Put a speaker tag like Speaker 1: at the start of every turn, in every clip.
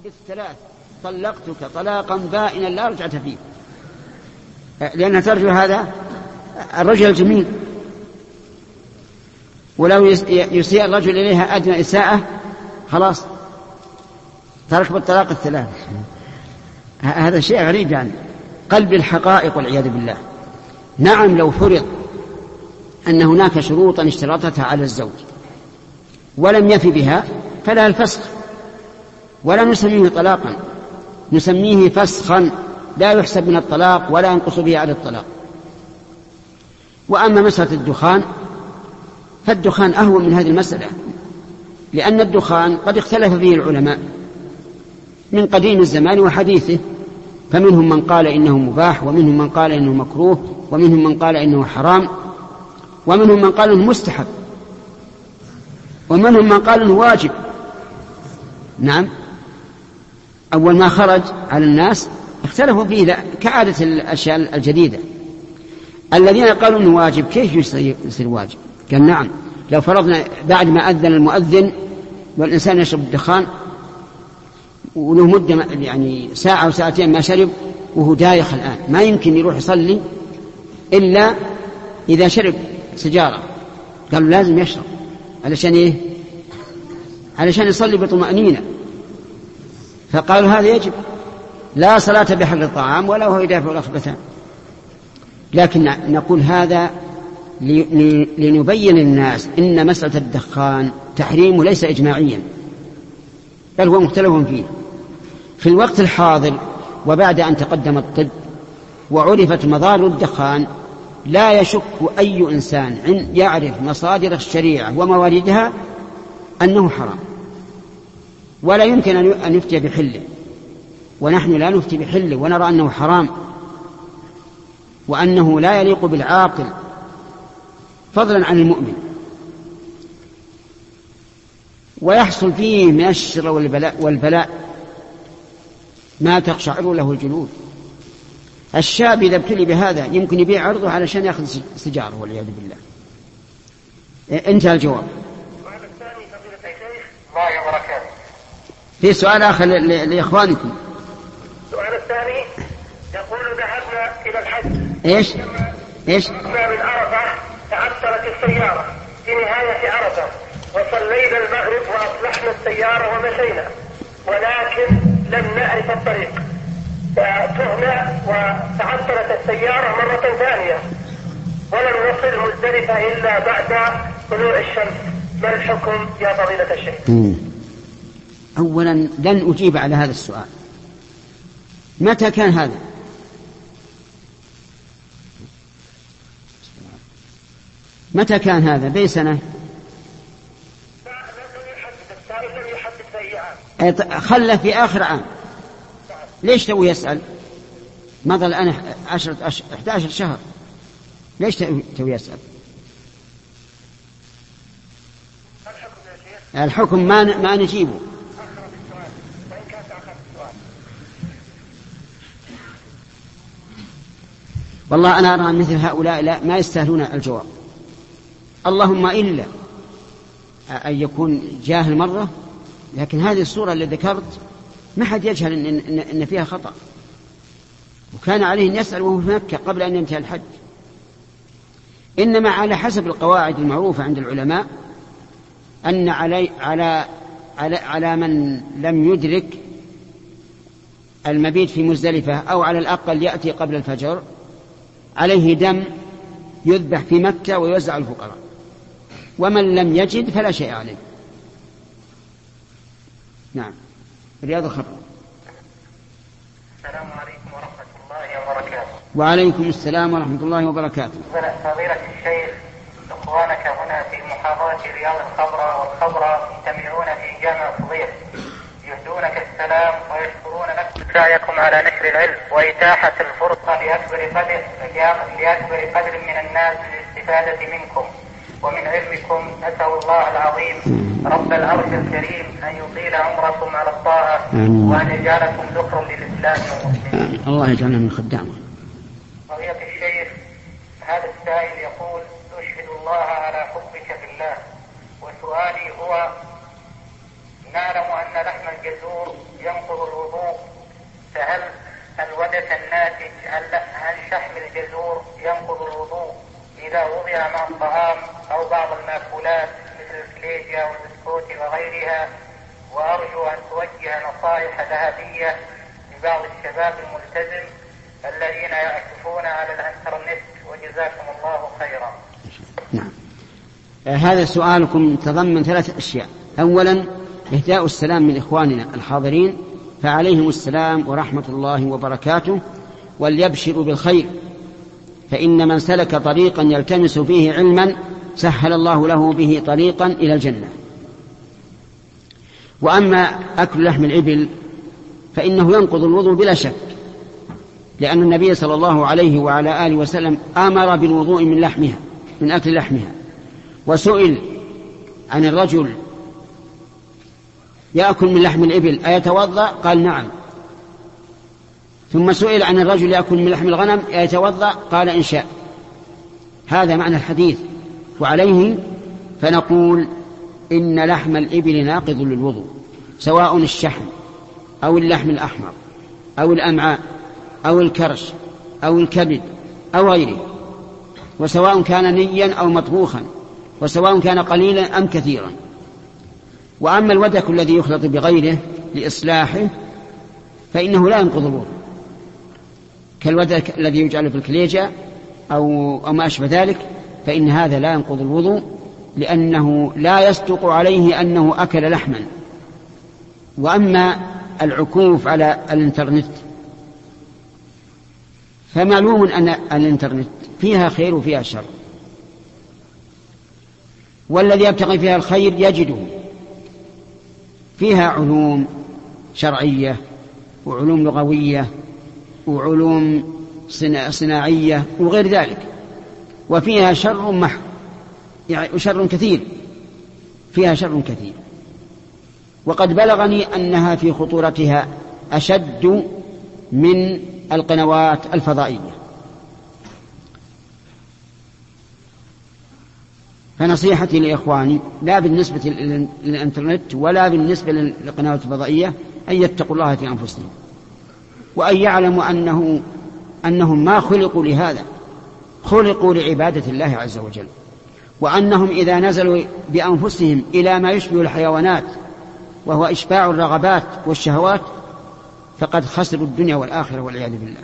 Speaker 1: بالثلاث طلقتك طلاقا بائنا لا رجعة فيه، لأنها ترجو هذا الرجل الجميل، ولو يسيء الرجل إليها أدنى إساءة خلاص ترك بالطلاق الثلاث. هذا شيء غريب يعني، قلب الحقائق والعياذ بالله. نعم لو فرض أن هناك شروطا اشترطتها على الزوج ولم يفي بها فلا الفسخ، ولا نسميه طلاقا، نسميه فسخا لا يحسب من الطلاق ولا ينقص به على الطلاق. وأما مسألة الدخان فالدخان أهون من هذه المسألة، لأن الدخان قد اختلف فيه العلماء من قديم الزمان وحديثه، فمنهم من قال إنه مباح، ومنهم من قال إنه مكروه، ومنهم من قال إنه حرام، ومنهم من قال إنه مستحب، ومنهم من قال إنه واجب. نعم أول ما خرج على الناس اختلفوا فيه كعادة الأشياء الجديدة. الذين قالوا إنه واجب كيف يصير واجب؟ قال نعم لو فرضنا بعد ما أذن المؤذن والإنسان يشرب الدخان وله مدة يعني ساعة أو ساعتين ما شرب وهو دايخ الآن، ما يمكن يروح يصلي إلا إذا شرب سجارة. قالوا لازم يشرب علشان إيه؟ علشان يصلي بطمأنينة. فقالوا هذا يجب، لا صلاة بحل الطعام ولا هو يدافع الأخبثان. لكن نقول هذا لنبين للناس إن مسألة الدخان تحريم ليس إجماعيا، بل هو مختلف فيه. في الوقت الحاضر وبعد أن تقدم الطب وعرفت مضار الدخان لا يشك أي إنسان يعرف مصادر الشريعة ومواردها أنه حرام، ولا يمكن أن يفتي بحله، ونحن لا نفتي بحله ونرى أنه حرام وأنه لا يليق بالعاقل فضلا عن المؤمن، ويحصل فيه من الشر والبلاء ما تقشعر له الجلود. الشاب إذا ابتلي بهذا يمكن يبيع عرضه علشان يأخذ سجاره والعياذ بالله. انتهى الجواب. في سؤال آخر لإخوانكم.
Speaker 2: السؤال الثاني يقول ذهبنا إلى الحج.
Speaker 1: إيش؟
Speaker 2: من عرفة تعطلت السيارة في نهاية عرفة وصلينا المغرب وأصلحنا السيارة ومشينا، ولكن لم نعرف الطريق فتهنا وتعطلت السيارة مرة ثانية ولم نصل مزدلفة إلا بعد طلوع الشمس. ما الحكم يا فضيلة الشيخ؟
Speaker 1: أولا لن أجيب على هذا السؤال. متى كان هذا؟ متى كان هذا؟ بأي سنة؟
Speaker 2: لم يحدد السائل، لم يحدد في أي عام.
Speaker 1: خلى في آخر عام. ليش تو يسأل؟ مضى الآن 11 شهر، ليش تو يسأل؟ الحكم ما نجيبه. والله أنا أرى مثل هؤلاء لا ما يستاهلون الجواب، اللهم إلا أن يكون جاهل مرة، لكن هذه الصورة اللي ذكرت ما حد يجهل إن فيها خطأ، وكان عليه أن يسأل وهو في مكة قبل أن ينتهي الحج. إنما على حسب القواعد المعروفة عند العلماء أن على من لم يدرك المبيت في مزدلفة أو على الأقل يأتي قبل الفجر عليه دم يذبح في مكة ويوزع الفقراء، ومن لم يجد فلا شيء عليه. نعم. رياض الخبر.
Speaker 2: السلام عليكم ورحمة الله وبركاته.
Speaker 1: وعليكم السلام ورحمة الله وبركاته.
Speaker 2: فضيلة الشيخ، إخوانك هنا في محاضرة رياض الخبر والخبر يجتمعون في جامع فضيل يهدونك السلام ويشكرون لك سعيكم على نشر العلم وإتاحة الفرصة لأكبر قدر من الناس للاستفادة منكم ومن علمكم. نسأل الله العظيم رب العرش الكريم أن يطيل عمركم على الطاعة وأن يجعلكم ذكرا للإسلام والمسلمين.
Speaker 1: الله يجعلنا من خدامه.
Speaker 2: فضيلة الشيخ، هذا السائل يقول: أشهد الله على حبك في الله، وسؤالي هو: نعلم أن لحم الجزور ينقض الوضوء، فهل الودك الناتج عن شحم الجزور ينقض الوضوء إذا وضع مع الطعام أو بعض المأكولات مثل الكليجة والبسكوت وغيرها؟ وأرجو أن توجه نصائح ذهبية لبعض الشباب الملتزم الذين يعكفون على الإنترنت، وجزاكم الله خيرا.
Speaker 1: نعم. هذا سؤالكم تضمن 3 أشياء. أولا إهداء السلام من إخواننا الحاضرين، فعليهم السلام ورحمة الله وبركاته، وليبشروا بالخير، فإن من سلك طريقا يلتمس فيه علما سهل الله له به طريقا إلى الجنة. وأما أكل لحم الإبل فإنه ينقض الوضوء بلا شك، لأن النبي صلى الله عليه وعلى آله وسلم أمر بالوضوء من أكل لحمها. وسئل عن الرجل يأكل من لحم الإبل أيتوضأ؟ قال نعم. ثم سئل عن الرجل يأكل من لحم الغنم أيتوضأ؟ قال إن شاء. هذا معنى الحديث. وعليه فنقول إن لحم الإبل ناقض للوضوء، سواء الشحم أو اللحم الأحمر أو الأمعاء أو الكرش أو الكبد أو غيره، وسواء كان نيا أو مطبوخا، وسواء كان قليلا أم كثيرا. وأما الودك الذي يخلط بغيره لإصلاحه فإنه لا ينقض الوضوء، كالودك الذي يجعل في الكليجة أو ما أشبه ذلك، فإن هذا لا ينقض الوضوء، لأنه لا يصدق عليه أنه أكل لحما. وأما العكوف على الإنترنت فمعلوم أن الإنترنت فيها خير وفيها شر، والذي يبتغي فيها الخير يجده. فيها علوم شرعية وعلوم لغوية وعلوم صناعية وغير ذلك، وفيها شر محض، يعني شر كثير، فيها شر كثير. وقد بلغني أنها في خطورتها أشد من القنوات الفضائية. فنصيحتي لإخواني لا بالنسبة للإنترنت ولا بالنسبة للقنوات الفضائية أن يتقوا الله في أنفسهم، وأن يعلموا أنهم ما خلقوا لهذا، خلقوا لعبادة الله عز وجل، وأنهم إذا نزلوا بأنفسهم إلى ما يشبه الحيوانات وهو إشباع الرغبات والشهوات فقد خسروا الدنيا والآخرة والعياذ بالله.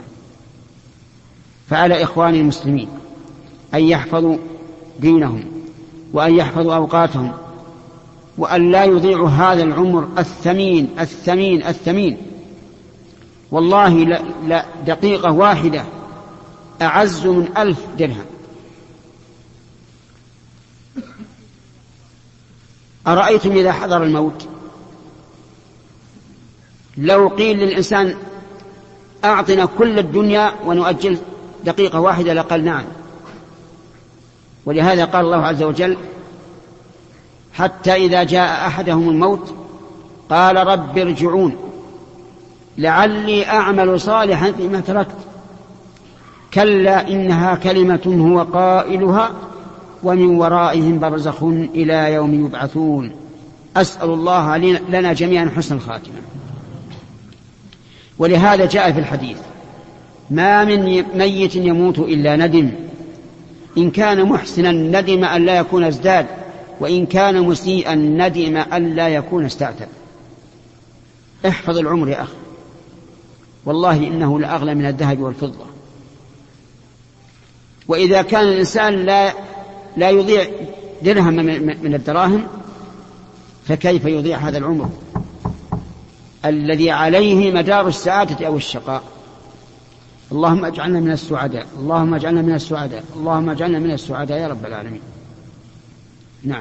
Speaker 1: فعلى إخواني المسلمين أن يحفظوا دينهم وأن يحفظوا أوقاتهم، وأن لا يضيعوا هذا العمر الثمين الثمين الثمين. والله لا دقيقة واحدة أعز من 1000 درهم. أرأيتم إذا حضر الموت لو قيل للإنسان أعطنا كل الدنيا ونؤجل دقيقة واحدة لقال نعم. ولهذا قال الله عز وجل حتى إذا جاء أحدهم الموت قال رب ارجعون لعلي أعمل صالحا فيما تركت كلا إنها كلمة هو قائلها ومن ورائهم برزخ إلى يوم يبعثون. أسأل الله لنا جميعا حسن الخاتمة. ولهذا جاء في الحديث ما من ميت يموت إلا ندم، إن كان محسنا ندم أن لا يكون ازداد، وإن كان مسيئا ندم أن لا يكون استعتب. احفظ العمر يا أخي، والله إنه لأغلى من الذهب والفضة. وإذا كان الإنسان لا يضيع درهم من الدراهم فكيف يضيع هذا العمر الذي عليه مدار السعادة أو الشقاء؟ اللهم اجعلنا من السعداء، اللهم اجعلنا من السعداء، اللهم اجعلنا من السعداء يا رب العالمين. نعم.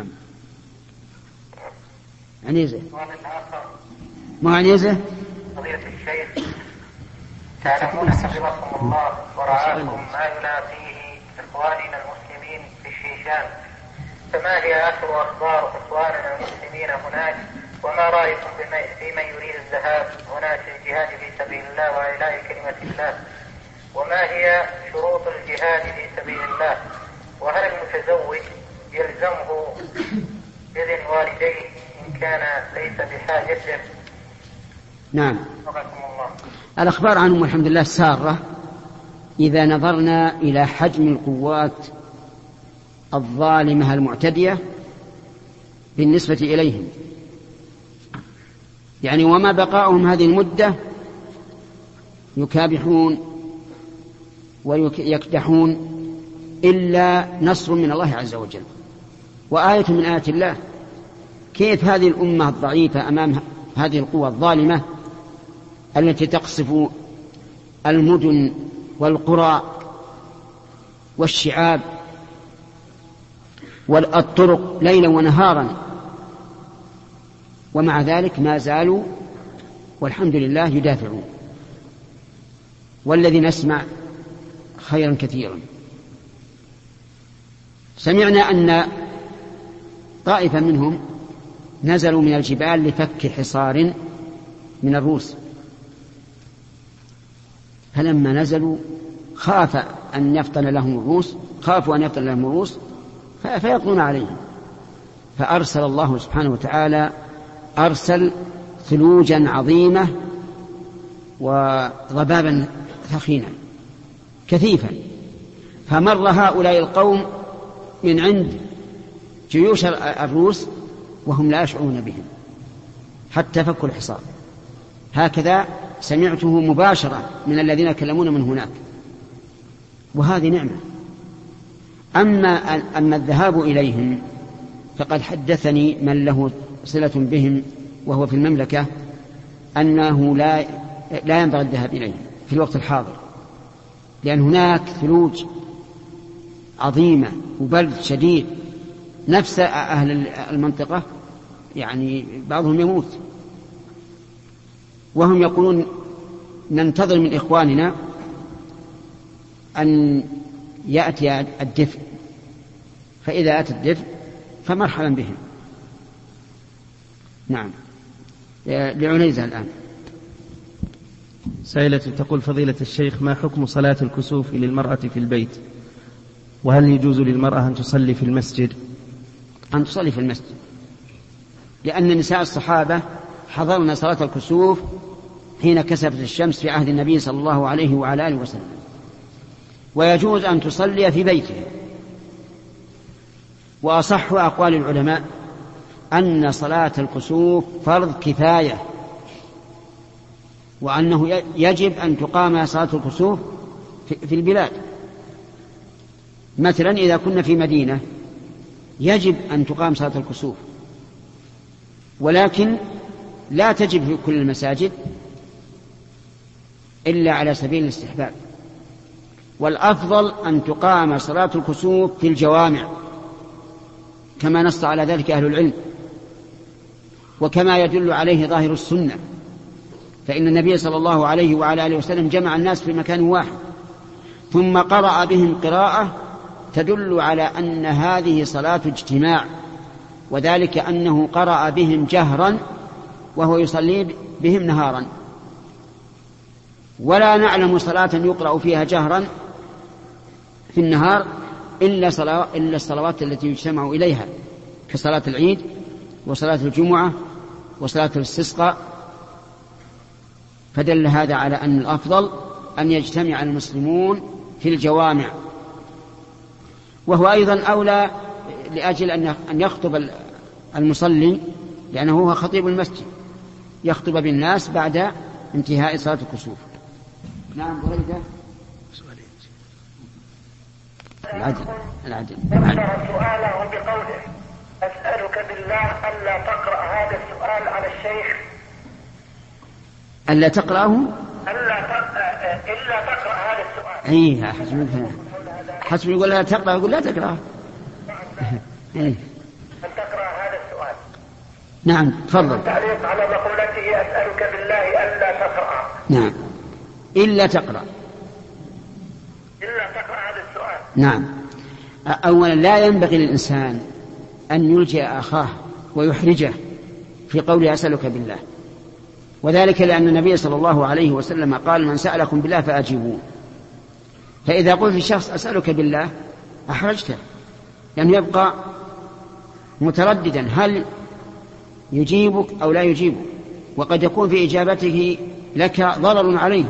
Speaker 1: عنيزة ما عنيزة؟
Speaker 2: فضيلة الشيخ، تعلمون حفظكم الله ورعاكم ما يلاقيه إخواننا المسلمين في الشيشان، فما هي آخر أخبار إخواننا المسلمين هناك؟ وما رأيكم في من يريد الذهاب هناك للجهاد في سبيل الله وإعلاء كلمة الله؟ وما هي شروط الجهاد في سبيل الله؟ وهل المتزوج يلزمه إذن والديه إن كان ليس بحاجته؟
Speaker 1: نعم. الأخبار عنهم والحمد لله سارة إذا نظرنا إلى حجم القوات الظالمة المعتدية بالنسبة إليهم، يعني وما بقاؤهم هذه المدة يكابحون ويكدحون إلا نصر من الله عز وجل وآية من آيات الله. كيف هذه الأمة الضعيفة أمام هذه القوة الظالمة التي تقصف المدن والقرى والشعاب والطرق ليلا ونهارا، ومع ذلك ما زالوا والحمد لله يدافعون. والذي نسمع خيرا كثيرا. سمعنا أن طائفة منهم نزلوا من الجبال لفك حصار من الروس، فلما نزلوا خافوا أن يفطن لهم الروس فيقضون عليهم، فأرسل الله سبحانه وتعالى ثلوجا عظيمة وضبابا ثخينا كثيفا، فمر هؤلاء القوم من عند جيوش الروس وهم لا يشعرون بهم حتى فكوا الحصار. هكذا سمعته مباشرة من الذين يكلمون من هناك، وهذه نعمة. أما الذهاب إليهم فقد حدثني من له صلة بهم وهو في المملكة أنه لا ينبغي الذهاب إليهم في الوقت الحاضر، لأن هناك ثلوج عظيمة وبرد شديد، نفس أهل المنطقة يعني بعضهم يموت، وهم يقولون ننتظر من إخواننا أن يأتي الدفء، فإذا أتى الدفء فمرحبا بهم. نعم. لعنيزة الآن.
Speaker 3: سائلة تقول: فضيلة الشيخ، ما حكم صلاة الكسوف للمرأة في البيت؟ وهل يجوز للمرأة أن تصلي في المسجد؟
Speaker 1: أن تصلي في المسجد، لأن نساء الصحابة حضرنا صلاة الكسوف حين كسفت الشمس في عهد النبي صلى الله عليه وعلى آله وسلم، ويجوز أن تصلي في بيتها. وأصح أقوال العلماء أن صلاة الكسوف فرض كفاية، وأنه يجب أن تقام صلاة الكسوف في البلاد. مثلا إذا كنا في مدينة يجب أن تقام صلاة الكسوف، ولكن لا تجب في كل المساجد إلا على سبيل الاستحباب. والأفضل أن تقام صلاة الكسوف في الجوامع كما نص على ذلك أهل العلم، وكما يدل عليه ظاهر السنة، فإن النبي صلى الله عليه وعلى آله وسلم جمع الناس في مكان واحد ثم قرأ بهم قراءة تدل على أن هذه صلاة اجتماع، وذلك أنه قرأ بهم جهرا وهو يصلي بهم نهارا. ولا نعلم صلاة يقرأ فيها جهرا في النهار إلا الصلوات التي يجتمع إليها كصلاة العيد وصلاة الجمعة وصلاة الاستسقاء، فدل هذا على أن الأفضل أن يجتمع المسلمون في الجوامع، وهو أيضا أولى لأجل أن يخطب المصلي، لأنه هو خطيب المسجد، يخطب بالناس بعد انتهاء صلاة الكسوف. نعم. بريدة العدل.
Speaker 2: سؤاله بقوله: أسألك بالله ألا تقرأ هذا السؤال على الشيخ.
Speaker 1: ألا تقرأه؟
Speaker 2: إلا تقرأ هذا السؤال.
Speaker 1: إيه، حسب يقول لا تقرأ، يقول لا تقرأ.
Speaker 2: أن تقرأ هذا السؤال.
Speaker 1: نعم، تفضل.
Speaker 2: تعليق على مقولته: أسألك بالله ألا تقرأ.
Speaker 1: نعم، إلا تقرأ.
Speaker 2: إلا تقرأ هذا السؤال.
Speaker 1: نعم. أولا لا ينبغي للإنسان أن يلجئ أخاه ويحرجه في قوله أسألك بالله، وذلك لأن النبي صلى الله عليه وسلم قال: من سألكم بالله فأجيبوه. فإذا قلت للشخص أسألك بالله أحرجته، لأنه يبقى مترددا هل يجيبك أو لا يجيبك، وقد يكون في إجابته لك ضرر عليهم،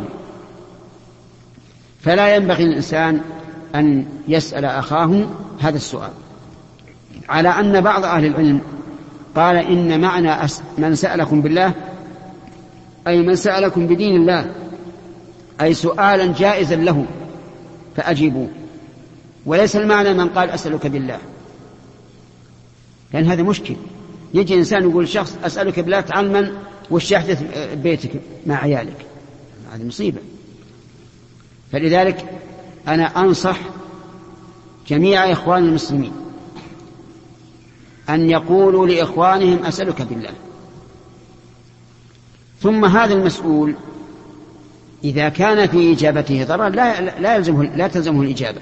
Speaker 1: فلا ينبغي للإنسان أن يسأل أخاه هذا السؤال. على أن بعض أهل العلم قال إن معنى من سألكم بالله أي من سألكم بدين الله، أي سؤالا جائزا له فأجيبوه، وليس المعنى من قال أسألك بالله، لأن هذا مشكل. يجي إنسان يقول شخص أسألك بالله تعلما وش يحدث بيتك مع عيالك، هذه مصيبة. فلذلك أنا أنصح جميع إخوان المسلمين أن يقولوا لإخوانهم أسألك بالله. ثم هذا المسؤول إذا كان في إجابته ضرر لا تلزمه الإجابة.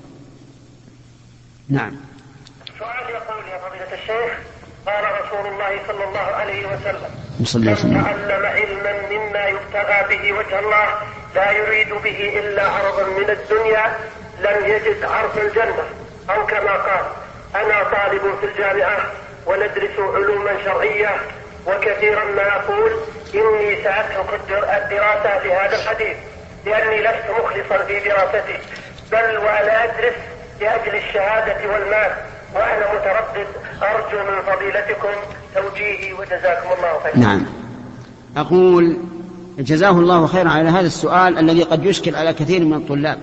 Speaker 1: نعم.
Speaker 4: سؤال يقول يا فضيلة الشيخ: قال رسول الله صلى الله عليه وسلم:
Speaker 1: من
Speaker 4: تعلم علما مما يبتغى به وجه الله لا يريد به إلا عرضا من الدنيا لم يجد عرض الجنة. أو كما قال: أنا طالب في الجامعة وندرس علوما شرعية، وكثيرا ما أقول إني سأترك الدراسة لهذا الحديث لأني لست مخلصا في دراستي، بل وأنا أدرس لأجل الشهادة والمال، وأنا متردد. أرجو من فضيلتكم توجيهي وجزاكم الله خيرا.
Speaker 1: نعم. أقول جزاه الله خيرا على هذا السؤال الذي قد يشكل على كثير من الطلاب.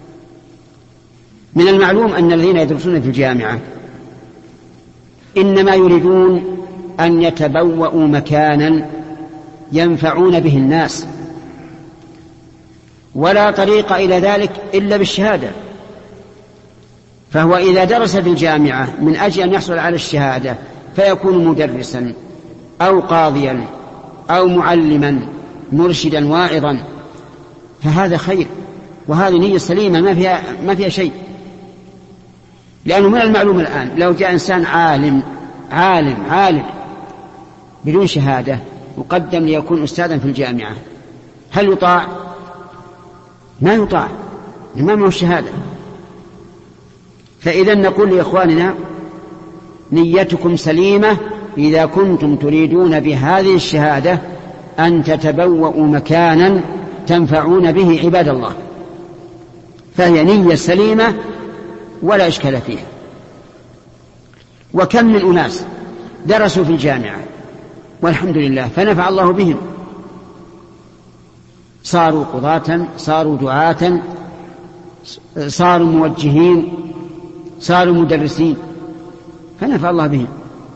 Speaker 1: من المعلوم أن الذين يدرسون في الجامعة إنما يريدون أن يتبوأوا مكانا ينفعون به الناس، ولا طريق إلى ذلك إلا بالشهادة. فهو إذا درس في الجامعة من أجل أن يحصل على الشهادة فيكون مدرسا أو قاضيا أو معلما مرشدا واعظا، فهذا خير، وهذه نية سليمة ما فيها شيء. لأنه من المعلوم الآن لو جاء إنسان عالم بدون شهادة مقدم ليكون أستاذا في الجامعة، هل يطاع؟ ما يطاع، ما هو الشهادة. فإذا نقول لإخواننا: نيتكم سليمة إذا كنتم تريدون بهذه الشهادة أن تتبوأوا مكانا تنفعون به عباد الله، فهي نية سليمة ولا إشكال فيها. وكم من أناس درسوا في الجامعة والحمد لله فنفع الله بهم، صاروا قضاة، صاروا دعاة، صاروا موجهين، صاروا مدرسين، فنفع الله بهم.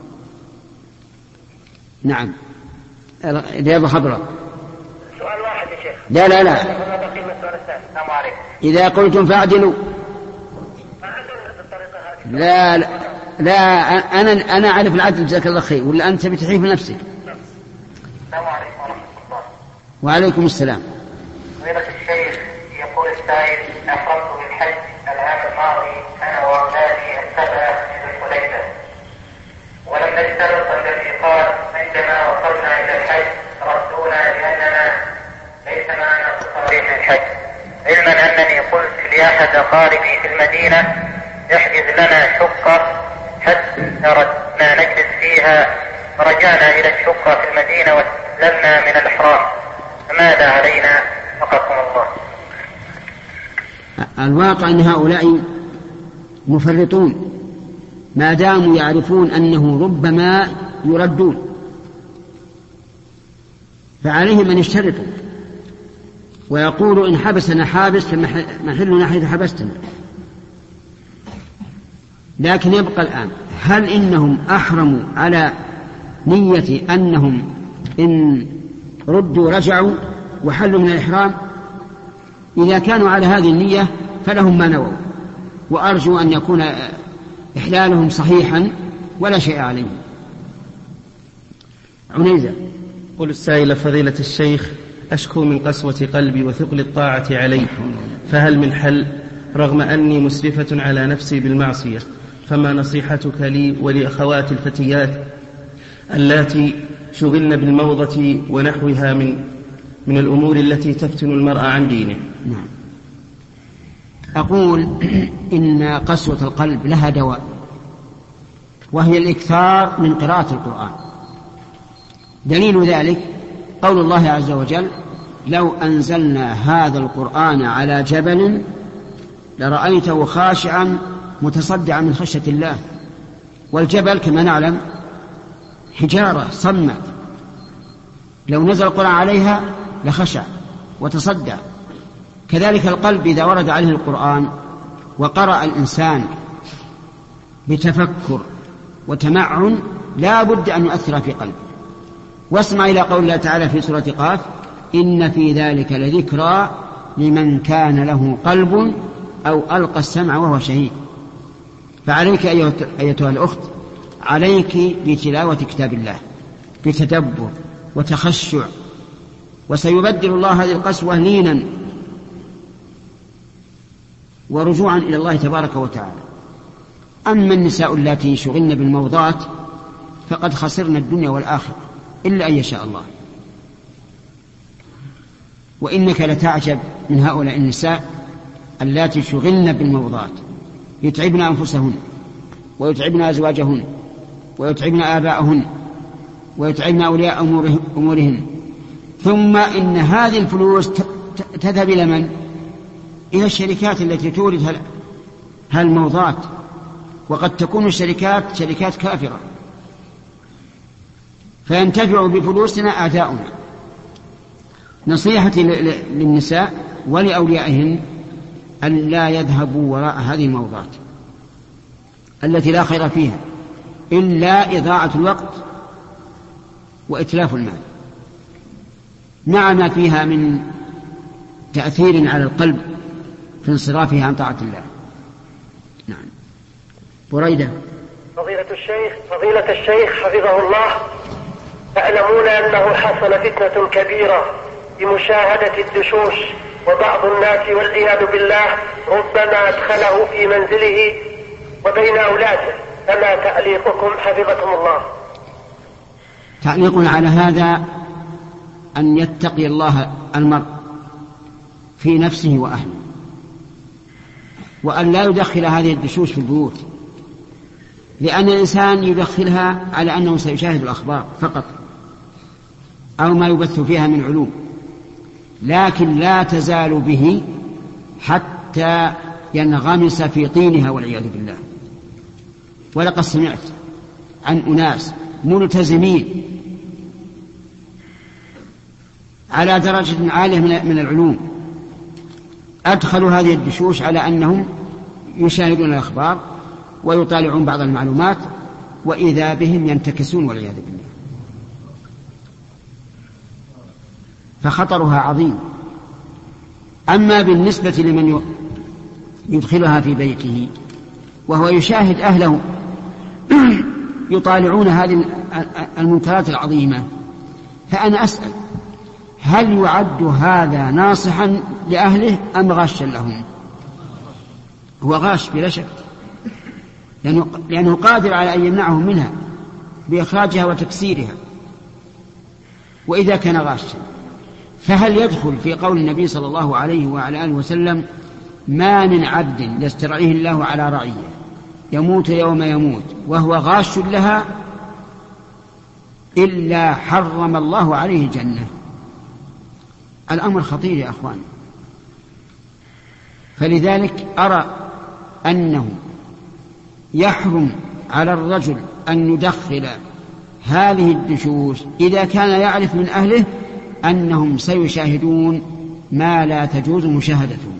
Speaker 1: نعم. رياض خبره.
Speaker 4: سؤال واحد يا شيخ.
Speaker 1: لا إذا قلتم فاعدلوا. لا أنا أعرف العدل جزاك الله خير، ولا أنت بتحيف نفسك.
Speaker 2: السلام عليكم ورحمة الله.
Speaker 1: وعليكم السلام.
Speaker 2: فضيلة الشيخ، يقول السائل: أحرمت بالحج العام الماضي أنا وأولادي السبعة من الحليفة، ولم نشترط الميقات. عندما وصلنا إلى الحج ردونا لأننا ليس معنا تصاريح الحج، علما أنني قلت لأحد أقاربي في المدينة يحجز لنا شقة حتى أردنا نجلس فيها، فرجعنا إلى الشقة في المدينة واستلمنا من الإحرام، فماذا علينا؟ وفقكم الله.
Speaker 1: الواقع أن هؤلاء مفرطون ما داموا يعرفون أنه ربما يردون، فعليهم أن يشترطوا ويقولوا: إن حبسنا حابس فمحلنا حيث حبستنا. لكن يبقى الآن، هل إنهم أحرموا على نية أنهم إن ردوا رجعوا وحلوا من الإحرام؟ إذا كانوا على هذه النية فلهم ما نووا، وأرجو أن يكون إحلالهم صحيحا ولا شيء عليهم. عنيزة.
Speaker 3: قل السائل: فضيلة الشيخ، أشكو من قسوة قلبي وثقل الطاعة علي، فهل من حل رغم أني مسرفة على نفسي بالمعصية؟ فما نصيحتك لي ولأخوات الفتيات اللاتي شغلن بالموضة ونحوها من الأمور التي تفتن المرأة عن دينه؟
Speaker 1: نعم. أقول إن قسوة القلب لها دواء، وهي الإكثار من قراءة القرآن. دليل ذلك قول الله عز وجل: لو أنزلنا هذا القرآن على جبل لرأيته خاشعا متصدعا من خشية الله. والجبل كما نعلم حجارة صمت، لو نزل القرآن عليها لخشع وتصدع. كذلك القلب إذا ورد عليه القرآن وقرأ الإنسان بتفكر وتمعن لا بد أن يؤثر في قلبه. واسمع إلى قول الله تعالى في سورة قاف: إن في ذلك لذكرى لمن كان له قلب أو ألقى السمع وهو شهيد. فعليك أيتها الأخت، عليك بتلاوة كتاب الله بتدبر وتخشع، وسيبدل الله هذه القسوة لينا ورجوعا إلى الله تبارك وتعالى. أما النساء اللاتي شغلن بالموضات فقد خسرن الدنيا والآخرة إلا أن يشاء الله. وإنك لتعجب من هؤلاء النساء اللاتي شغلن بالموضات، يتعبن أنفسهن ويتعبن أزواجهن ويتعبن آباءهن ويتعبن أولياء أمورهن، ثم إن هذه الفلوس تذهب إلى من؟ إلى الشركات التي تورد هالموضات، وقد تكون الشركات شركات كافرة، فينتفع بفلوسنا أعداؤنا. نصيحتي للنساء ولأوليائهن أن لا يذهبوا وراء هذه الموضات التي لا خير فيها إلا إضاعة الوقت وإتلاف المال، مع ما فيها من تأثير على القلب في انصرافها عن طاعة الله. نعم. بريدة.
Speaker 4: فضيلة الشيخ حفظه الله، تعلمون أنه حصل فتنة كبيرة بمشاهدة الدشوش، وبعض الناس والعياذ بالله ربما أدخله في منزله وبين أولاده، فما تعليقكم حفظكم الله؟
Speaker 1: تعليقنا على هذا أن يتقي الله المرء في نفسه وأهله، وأن لا يدخل هذه الدشوش في البيوت، لأن الإنسان يدخلها على أنه سيشاهد الأخبار فقط أو ما يبث فيها من علوم، لكن لا تزال به حتى ينغمس في طينها والعياذ بالله. ولقد سمعت عن أناس ملتزمين على درجة عالية من العلوم أدخلوا هذه الدشوش على أنهم يشاهدون الأخبار ويطالعون بعض المعلومات، وإذا بهم ينتكسون والعياذ بالله. فخطرها عظيم. أما بالنسبة لمن يدخلها في بيته وهو يشاهد أهله يطالعون هذه المنكرات العظيمة، فأنا أسأل: هل يعد هذا ناصحا لأهله أم غاشا لهم؟ هو غاش بلا شك، لأنه قادر على أن يمنعهم منها بإخراجها وتكسيرها. وإذا كان غاشا فهل يدخل في قول النبي صلى الله عليه وعلى آله وسلم: ما من عبد يسترعيه الله على رعيه يموت يوم يموت وهو غاش لها إلا حرم الله عليه الجنة؟ الأمر خطير يا أخوان. فلذلك أرى أنه يحرم على الرجل أن يدخل هذه الدشوش إذا كان يعرف من أهله أنهم سيشاهدون ما لا تجوز مشاهدته.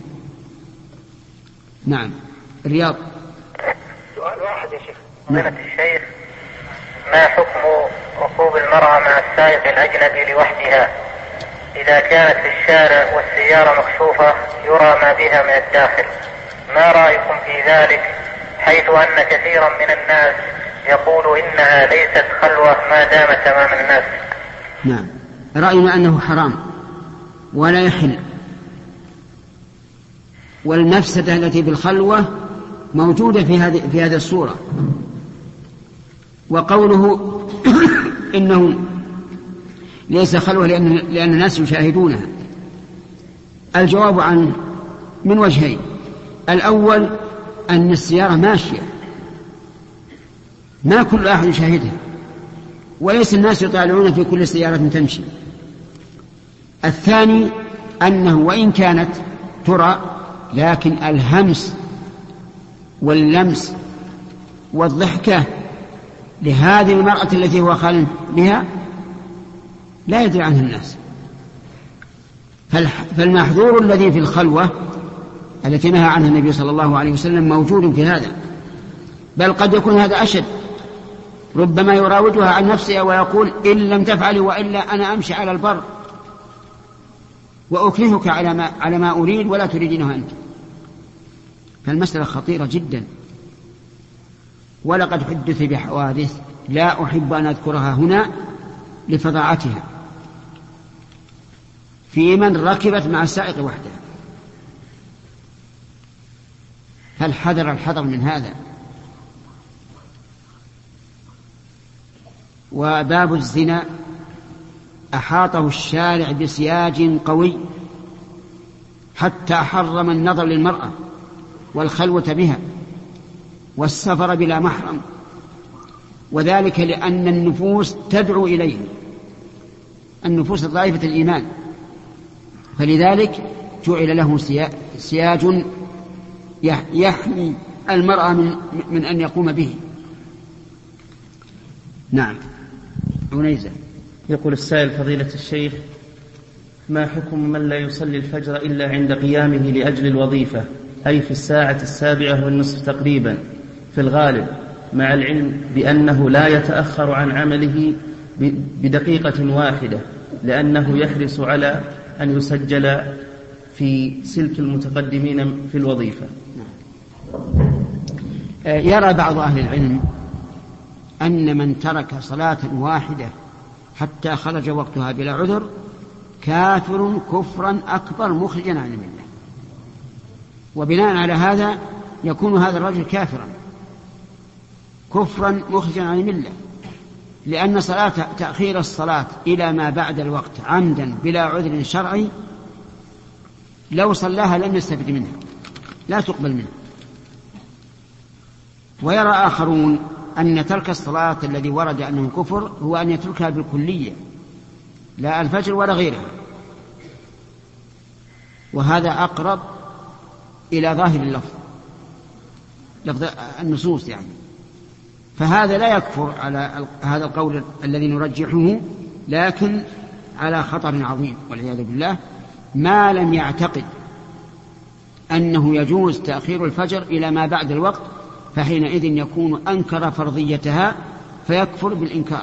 Speaker 1: نعم. الرياض.
Speaker 4: سؤال واحد يا شيخ.
Speaker 2: فضيلة الشيخ، ما حكم ركوب المرأة مع السائق الأجنبي لوحدها إذا كانت في الشارع والسيارة مكشوفة يرى ما بها من الداخل؟ ما رأيكم في ذلك، حيث أن كثيرا من الناس يقول إنها ليست خلوة ما دامت أمام الناس؟
Speaker 1: نعم، رأينا أنه حرام ولا يحل، والمفسدة التي بالخلوة موجودة في هذه الصورة. وقوله إنه ليس خلوة لأن الناس يشاهدونها، الجواب عنه من وجهين: الأول أن السيارة ماشية ما كل أحد يشاهدها، وليس الناس يطالعون في كل سيارة تمشي، الثاني أنه وإن كانت ترى لكن الهمس واللمس والضحكة لهذه المرأة التي هو خال بها لا يدري عنها الناس. فالمحظور الذي في الخلوة التي نهى عنها النبي صلى الله عليه وسلم موجود في هذا، بل قد يكون هذا أشد، ربما يراودها عن نفسها ويقول إن لم تفعلي وإلا أنا أمشي على البر وأكرهك على ما أريد ولا تريدينه أنت. فالمسألة خطيرة جدا، ولقد حدث بحوادث لا أحب أن أذكرها هنا لفظاعتها في من ركبت مع السائق وحده. فالحذر من هذا. وباب الزنا أحاطه الشارع بسياج قوي حتى حرم النظر للمرأة والخلوة بها والسفر بلا محرم، وذلك لأن النفوس تدعو إليه، النفوس ضعيفة الإيمان، فلذلك جعل له سياج يحمي المرأة من أن يقوم به. نعم. عنيزة.
Speaker 3: يقول السائل فضيلة الشيخ: ما حكم من لا يصلي الفجر إلا عند قيامه لأجل الوظيفة، أي في 7:15 تقريبا في الغالب، مع العلم بأنه لا يتأخر عن عمله بدقيقة واحدة لأنه يحرص على أن يسجل في سلك المتقدمين في الوظيفة؟
Speaker 1: يرى بعض أهل العلم أن من ترك صلاة واحدة حتى خرج وقتها بلا عذر كافر كفرا أكبر مخرجا عن الملة، وبناء على هذا يكون هذا الرجل كافرا كفرا مخرجا عن الملة، لأن تأخير الصلاة إلى ما بعد الوقت عمدا بلا عذر شرعي لو صلاها لم يستفد منها، لا تقبل منه. ويرى آخرون أن ترك الصلاة الذي ورد أنه كفر هو أن يتركها بالكلية، لا الفجر ولا غيرها، وهذا أقرب إلى ظاهر اللفظ، لفظ النصوص يعني. فهذا لا يكفر على هذا القول الذي نرجحه، لكن على خطر عظيم والعياذ بالله، ما لم يعتقد أنه يجوز تأخير الفجر إلى ما بعد الوقت، فحينئذ يكون أنكر فرضيتها فيكفر بالإنكار.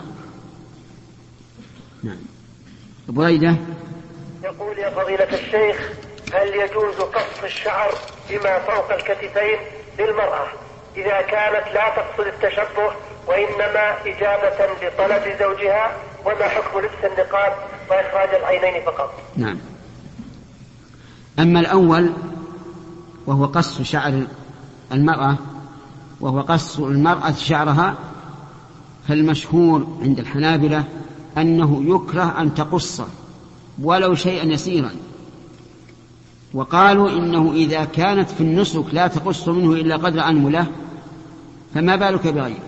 Speaker 1: نعم. بريدة
Speaker 4: يقول: يا فضيلة الشيخ، هل يجوز قص الشعر بما فوق الكتفين للمرأة إذا كانت لا تقصد التشبه وإنما إجابة لطلب زوجها؟ وما حكم لبس النقاب وإخراج العينين فقط؟
Speaker 1: نعم. أما الأول وهو قص شعر المرأة، وهو قص المرأة شعرها، فالمشهور عند الحنابلة أنه يكره أن تقص ولو شيئا يسيرا، وقالوا إنه إذا كانت في النسك لا تقص منه إلا قدر أنملة فما بالك بغيره.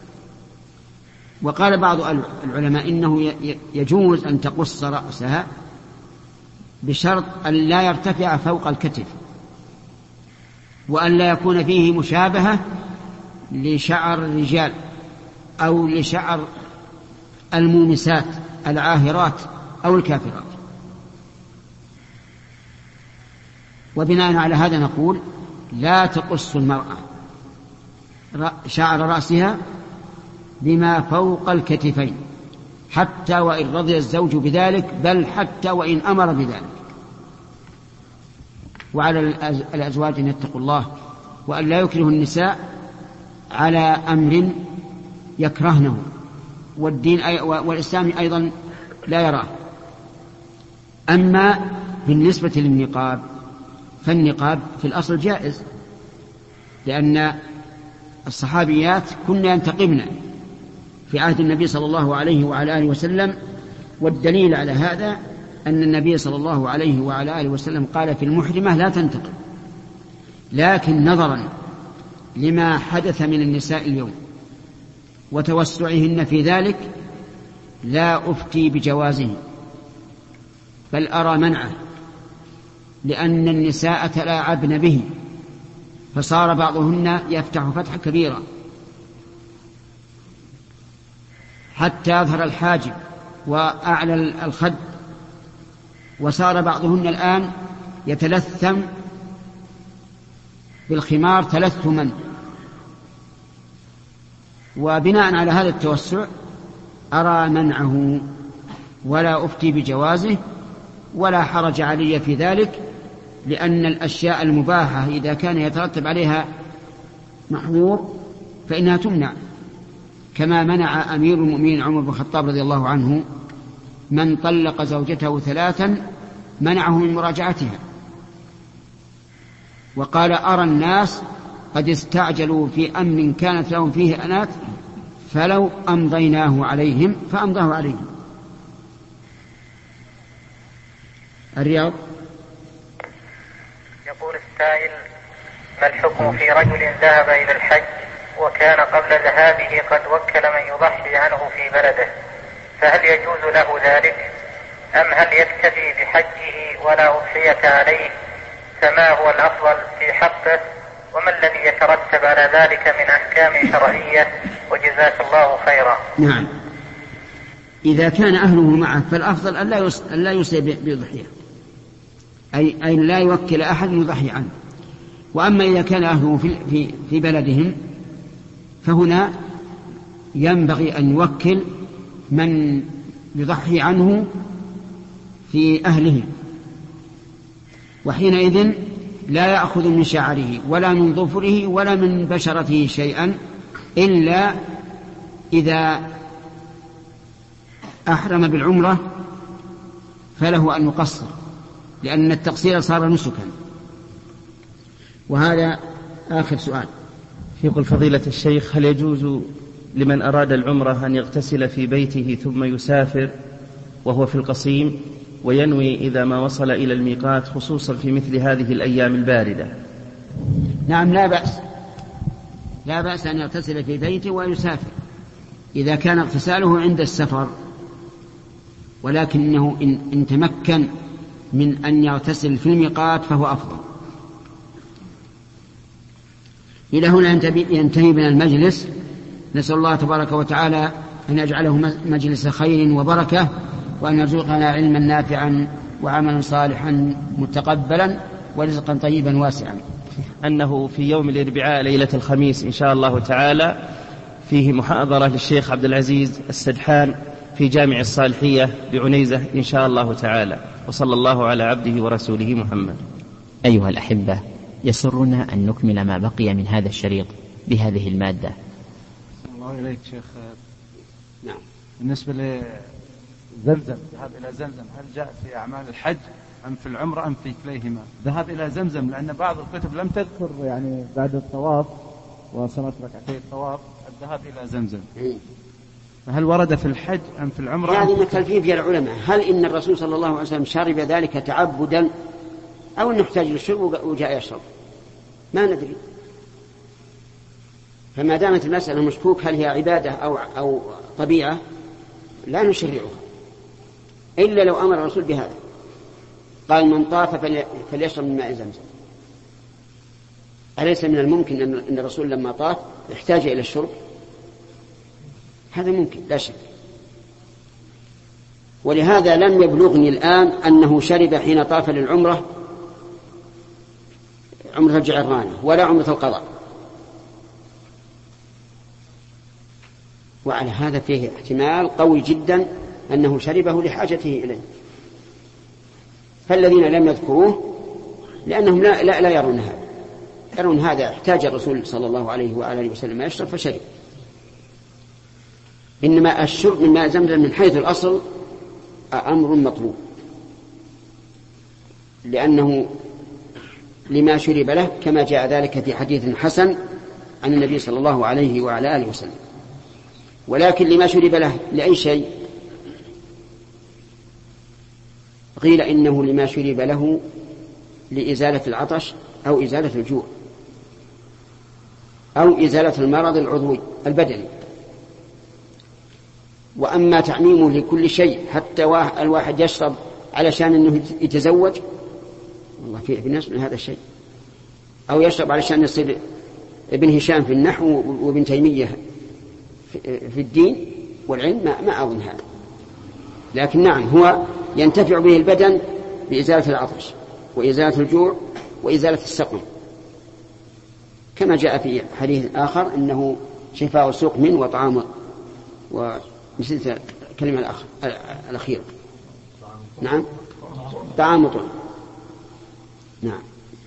Speaker 1: وقال بعض العلماء إنه يجوز أن تقص رأسها بشرط أن لا يرتفع فوق الكتف، وأن لا يكون فيه مشابهة لشعر الرجال أو لشعر المومسات العاهرات أو الكافرات. وبناء على هذا نقول لا تقص المرأة شعر رأسها بما فوق الكتفين حتى وإن رضي الزوج بذلك، بل حتى وإن أمر بذلك. وعلى الأزواج أن يتقوا الله وأن لا يكره النساء على أمر يكرهنه، والدين والإسلام أيضا لا يراه. أما بالنسبة للنقاب فالنقاب في الأصل جائز، لأن الصحابيات كن ينتقبن في عهد النبي صلى الله عليه وعلى آله وسلم، والدليل على هذا أن النبي صلى الله عليه وعلى آله وسلم قال في المحرمة لا تنتقب. لكن نظرا لما حدث من النساء اليوم وتوسعهن في ذلك لا أفتي بجوازه، بل أرى منعه، لأن النساء تلاعبن به، فصار بعضهن يفتح فتحا كبيرا حتى يظهر الحاجب وأعلى الخد، وصار بعضهن الآن يتلثم بالخمار تلثما. وبناء على هذا التوسع أرى منعه، ولا أفتي بجوازه، ولا حرج علي في ذلك، لأن الأشياء المباحة إذا كان يترتب عليها محظور فإنها تمنع، كما منع أمير المؤمنين عمر بن الخطاب رضي الله عنه من طلق زوجته 3 منعه من مراجعتها، وقال: أرى الناس قد استعجلوا في أمر كانت لهم فيه أنات فلو أمضيناه عليهم فأمضاه عليهم. الرياض.
Speaker 2: يقول السائل: ما الحكم في رجل ذهب إلى الحج وكان قبل ذهابه قد وكل من يضحي عنه في بلده، فهل يجوز له ذلك أم هل يكتفي بحجه ولا أضحية عليه؟ فما هو الأفضل في حقه، وما الذي يترتب على ذلك من أحكام شرعية؟ وجزاك الله خيرا.
Speaker 1: نعم، إذا كان أهله معه فالأفضل أن لا يوصي بضحية، أي لا يوكل أحد يضحي عنه. وأما إذا كان أهله في بلدهم فهنا ينبغي أن يوكل من يضحي عنه في أهله، وحينئذ لا يأخذ من شعره ولا من ظفره ولا من بشرته شيئا، إلا إذا أحرم بالعمرة فله أن يقصر، لأن التقصير صار نسكا. وهذا آخر سؤال.
Speaker 3: يقول فضيلة الشيخ: هل يجوز لمن أراد العمرة أن يغتسل في بيته ثم يسافر وهو في القصيم وينوي إذا ما وصل إلى الميقات، خصوصا في مثل هذه الأيام الباردة؟
Speaker 1: نعم، لا بأس أن يغتسل في بيته ويسافر إذا كان اغتساله عند السفر، ولكنه إن تمكن من أن يغتسل في الميقات فهو أفضل. إلى هنا ينتهي من المجلس. نسأل الله تبارك وتعالى أن يجعله مجلس خير وبركة، وأن يرزقنا علما نافعا وعملا صالحا متقبلا ورزقا طيبا واسعا.
Speaker 3: أنه في يوم الأربعاء ليلة الخميس إن شاء الله تعالى فيه محاضرة للشيخ عبد العزيز السدحان في جامع الصالحية بعنيزة إن شاء الله تعالى. وصلى الله على عبده ورسوله محمد.
Speaker 5: أيها الأحبة، يسرنا أن نكمل ما بقي من هذا الشريط بهذه المادة.
Speaker 6: الله إليك شيخ.
Speaker 1: نعم.
Speaker 6: بالنسبة لزمزم، ذهاب إلى زمزم، هل جاء في أعمال الحج أم في العمرة أم في كليهما؟ ذهاب إلى زمزم، لأن بعض الكتب لم تذكر يعني بعد الطواف وصلاة ركعتي الطواف الذهاب إلى زمزم، فهل ورد في الحج أم في العمرة؟
Speaker 1: هذه مختلفين فيها العلماء، هل إن الرسول صلى الله عليه وسلم شرب ذلك تعبدا أو أنه يحتاج للشرب وجاء يشرب؟ ما ندري. فما دامت المسألة مشكوك هل هي عبادة أو طبيعة لا نشرعها، إلا لو أمر الرسول بهذا، قال: من طاف فليشرب من ماء زمزم. أليس من الممكن أن الرسول لما طاف احتاج إلى الشرب؟ هذا ممكن لا شك. ولهذا لم يبلغني الآن أنه شرب حين طاف للعمرة، عمرة الجعرانة، ولا عمرة القضاء. وعلى هذا فيه احتمال قوي جدا أنه شربه لحاجته إليه. فالذين لم يذكروه لأنهم لا يرون هذا، يرون هذا احتاج الرسول صلى الله عليه وآله وسلم يشرب فشرب. إنما الشرب من ماء زمزم من حيث الأصل أمر مطلوب، لأنه لما شرب له، كما جاء ذلك في حديث حسن عن النبي صلى الله عليه وعلى آله وسلم. ولكن لما شرب له لأي شيء؟ قيل إنه لما شرب له لإزالة العطش أو إزالة الجوع أو إزالة المرض العضوي البدني. وأما تعميمه لكل شيء حتى الواحد يشرب علشان أنه يتزوج، والله في ناس من هذا الشيء، أو يشرب علشان يصير ابن هشام في النحو وابن تيمية في الدين والعلم، ما أظن هذا. لكن نعم هو ينتفع به البدن بإزالة العطش وإزالة الجوع وإزالة السقم، كما جاء في حديث آخر إنه شفاء سقم وطعام، ونسيت الكلمة الأخيرة، نعم طعام وطعام. نعم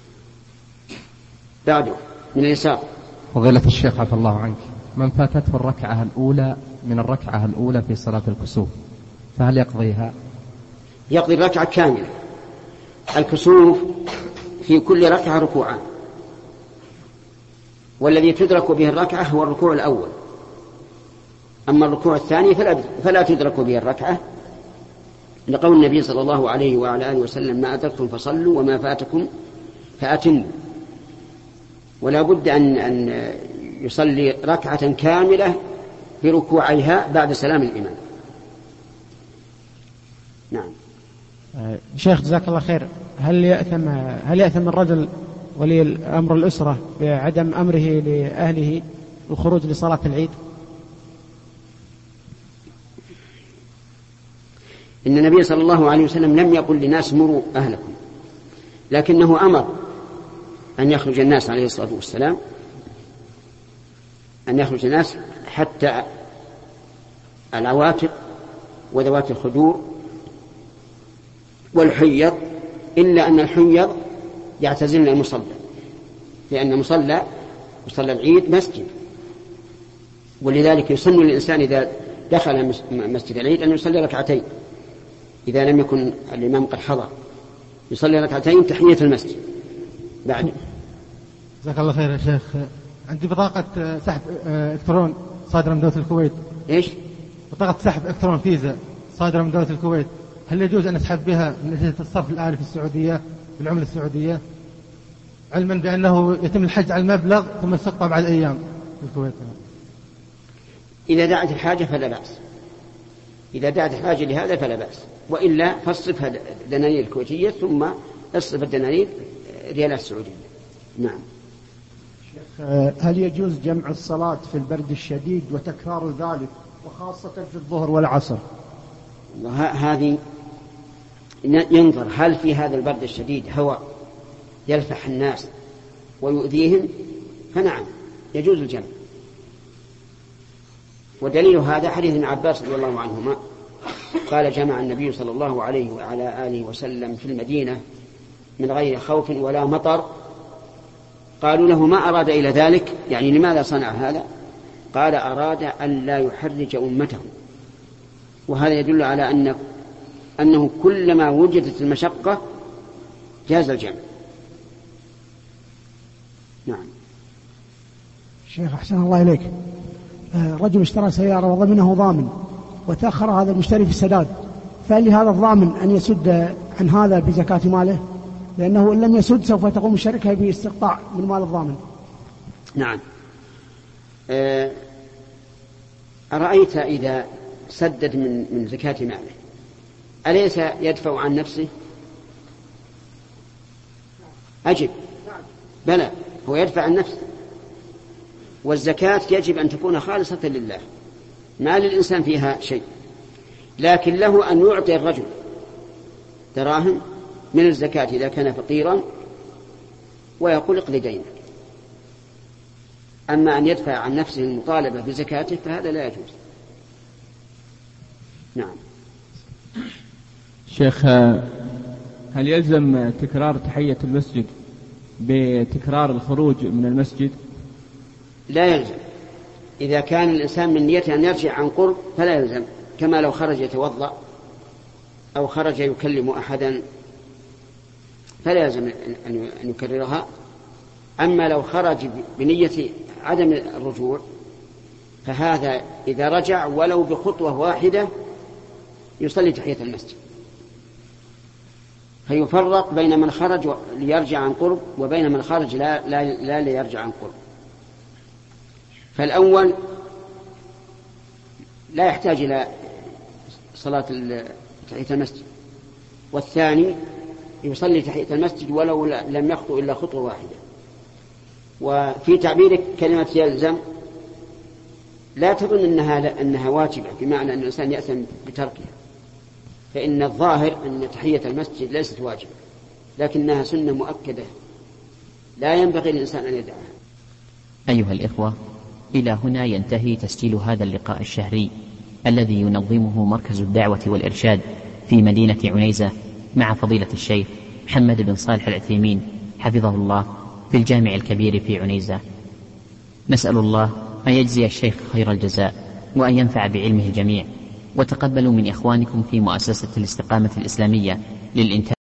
Speaker 1: بعده من اليسار.
Speaker 7: فضيلة الشيخ عفى الله عنك، من فاتته الركعة الأولى من الركعة الأولى في صلاة الكسوف فهل يقضيها؟
Speaker 1: يقضي الركعة كاملة. الكسوف في كل ركعة ركوعان، والذي تدرك به الركعة هو الركوع الأول، أما الركوع الثاني فلا تدرك به الركعة، لقول النبي صلى الله عليه وعلى آله وسلم: ما أدركتم فصلوا وما فاتكم فأتموا. ولا بد أن يصلي ركعة كاملة بركوعيها بعد سلام الإمام. نعم.
Speaker 8: شيخ جزاك الله خير، هل يأثم الرجل ولي أمر الأسرة بعدم أمره لأهله الخروج لصلاة العيد؟
Speaker 1: إن النبي صلى الله عليه وسلم لم يقل لناس مروا أهلكم، لكنه أمر أن يخرج الناس عليه الصلاة والسلام، أن يخرج الناس حتى العواتق وذوات الخدور والحيض، إلا أن الحيض يعتزلن المصلى، لأن مصلى العيد مسجد، ولذلك يسن للإنسان إذا دخل مسجد العيد أن يصلي ركعتين إذا لم يكن الإمام قد حضر، يصلي ركعتين تحية المسجد بعد.
Speaker 8: جزاك الله خير يا شيخ، عندي بطاقة سحب إلكترون صادرة من دولة الكويت.
Speaker 1: إيش؟
Speaker 8: بطاقة سحب إلكترون فيزا صادرة من دولة الكويت، هل يجوز أن أسحب بها من أجهزة الصرف الآلي في السعودية بالعملة السعودية، علما بأنه يتم الحج على المبلغ ثم يستقطع بعد أيام في الكويت؟
Speaker 1: إذا دعت الحاجة فلا بأس، إذا دعت الحاجة لهذا فلا بأس، وإلا فاصرفها دنانير الكويتية ثم اصرف الدنانير ريالات السعودية. نعم.
Speaker 9: هل يجوز جمع الصلاة في البرد الشديد وتكرار ذلك وخاصة في الظهر والعصر؟
Speaker 1: هذه ينظر هل في هذا البرد الشديد هواء يلفح الناس ويؤذيهم، فنعم يجوز الجمع. ودليل هذا حديث ابن عباس رضي الله عنهما قال: جمع النبي صلى الله عليه وعلى آله وسلم في المدينة من غير خوف ولا مطر. قالوا له: ما أراد إلى ذلك؟ يعني لماذا صنع هذا؟ قال: أراد أن لا يحرج أمته. وهذا يدل على أنه كلما وجدت المشقة جاز الجمع. نعم.
Speaker 9: شيخ أحسن الله إليك، رجل اشترى سيارة وضمنه ضامن وتأخر هذا المشتري في السداد، فهل لهذا الضامن أن يسد عن هذا بزكاة ماله؟ لأنه إن لم يسد سوف تقوم الشركة باستقطاع من مال الضامن.
Speaker 1: نعم. أرأيت إذا سدد من زكاة ماله أليس يدفع عن نفسه؟ أجب بلى، هو يدفع عن نفسه، والزكاة يجب أن تكون خالصة لله، ما للإنسان فيها شيء، لكن له أن يعطي الرجل دراهم من الزكاة إذا كان فقيرا ويقول: اقضي دينك. أما أن يدفع عن نفسه المطالبة بزكاته فهذا لا يجوز. نعم.
Speaker 10: شيخ، هل يلزم تكرار تحية المسجد بتكرار الخروج من المسجد؟
Speaker 1: لا يلزم. إذا كان الإنسان من نيته أن يرجع عن قرب فلا يلزم، كما لو خرج يتوضأ أو خرج يكلم أحدا فلا يلزم أن يكررها. أما لو خرج بنية عدم الرجوع فهذا إذا رجع ولو بخطوة واحدة يصلي تحية المسجد، فيفرق بين من خرج ليرجع عن قرب وبين من خرج لا ليرجع عن قرب. فالأول لا يحتاج إلى صلاة تحية المسجد، والثاني يصلي تحية المسجد ولو لم يخطو إلا خطوة واحدة. وفي تعبيرك كلمة يلزم لا تظن أنها واجبة بمعنى أن الإنسان يأثم بتركها، فإن الظاهر أن تحية المسجد ليست واجبة لكنها سنة مؤكدة لا ينبغي للإنسان أن يدعها.
Speaker 5: أيها الإخوة، إلى هنا ينتهي تسجيل هذا اللقاء الشهري الذي ينظمه مركز الدعوة والإرشاد في مدينة عنيزة مع فضيلة الشيخ محمد بن صالح العثيمين حفظه الله في الجامع الكبير في عنيزة. نسأل الله أن يجزي الشيخ خير الجزاء وأن ينفع بعلمه الجميع، وتقبلوا من إخوانكم في مؤسسة الاستقامة الإسلامية للإنتاج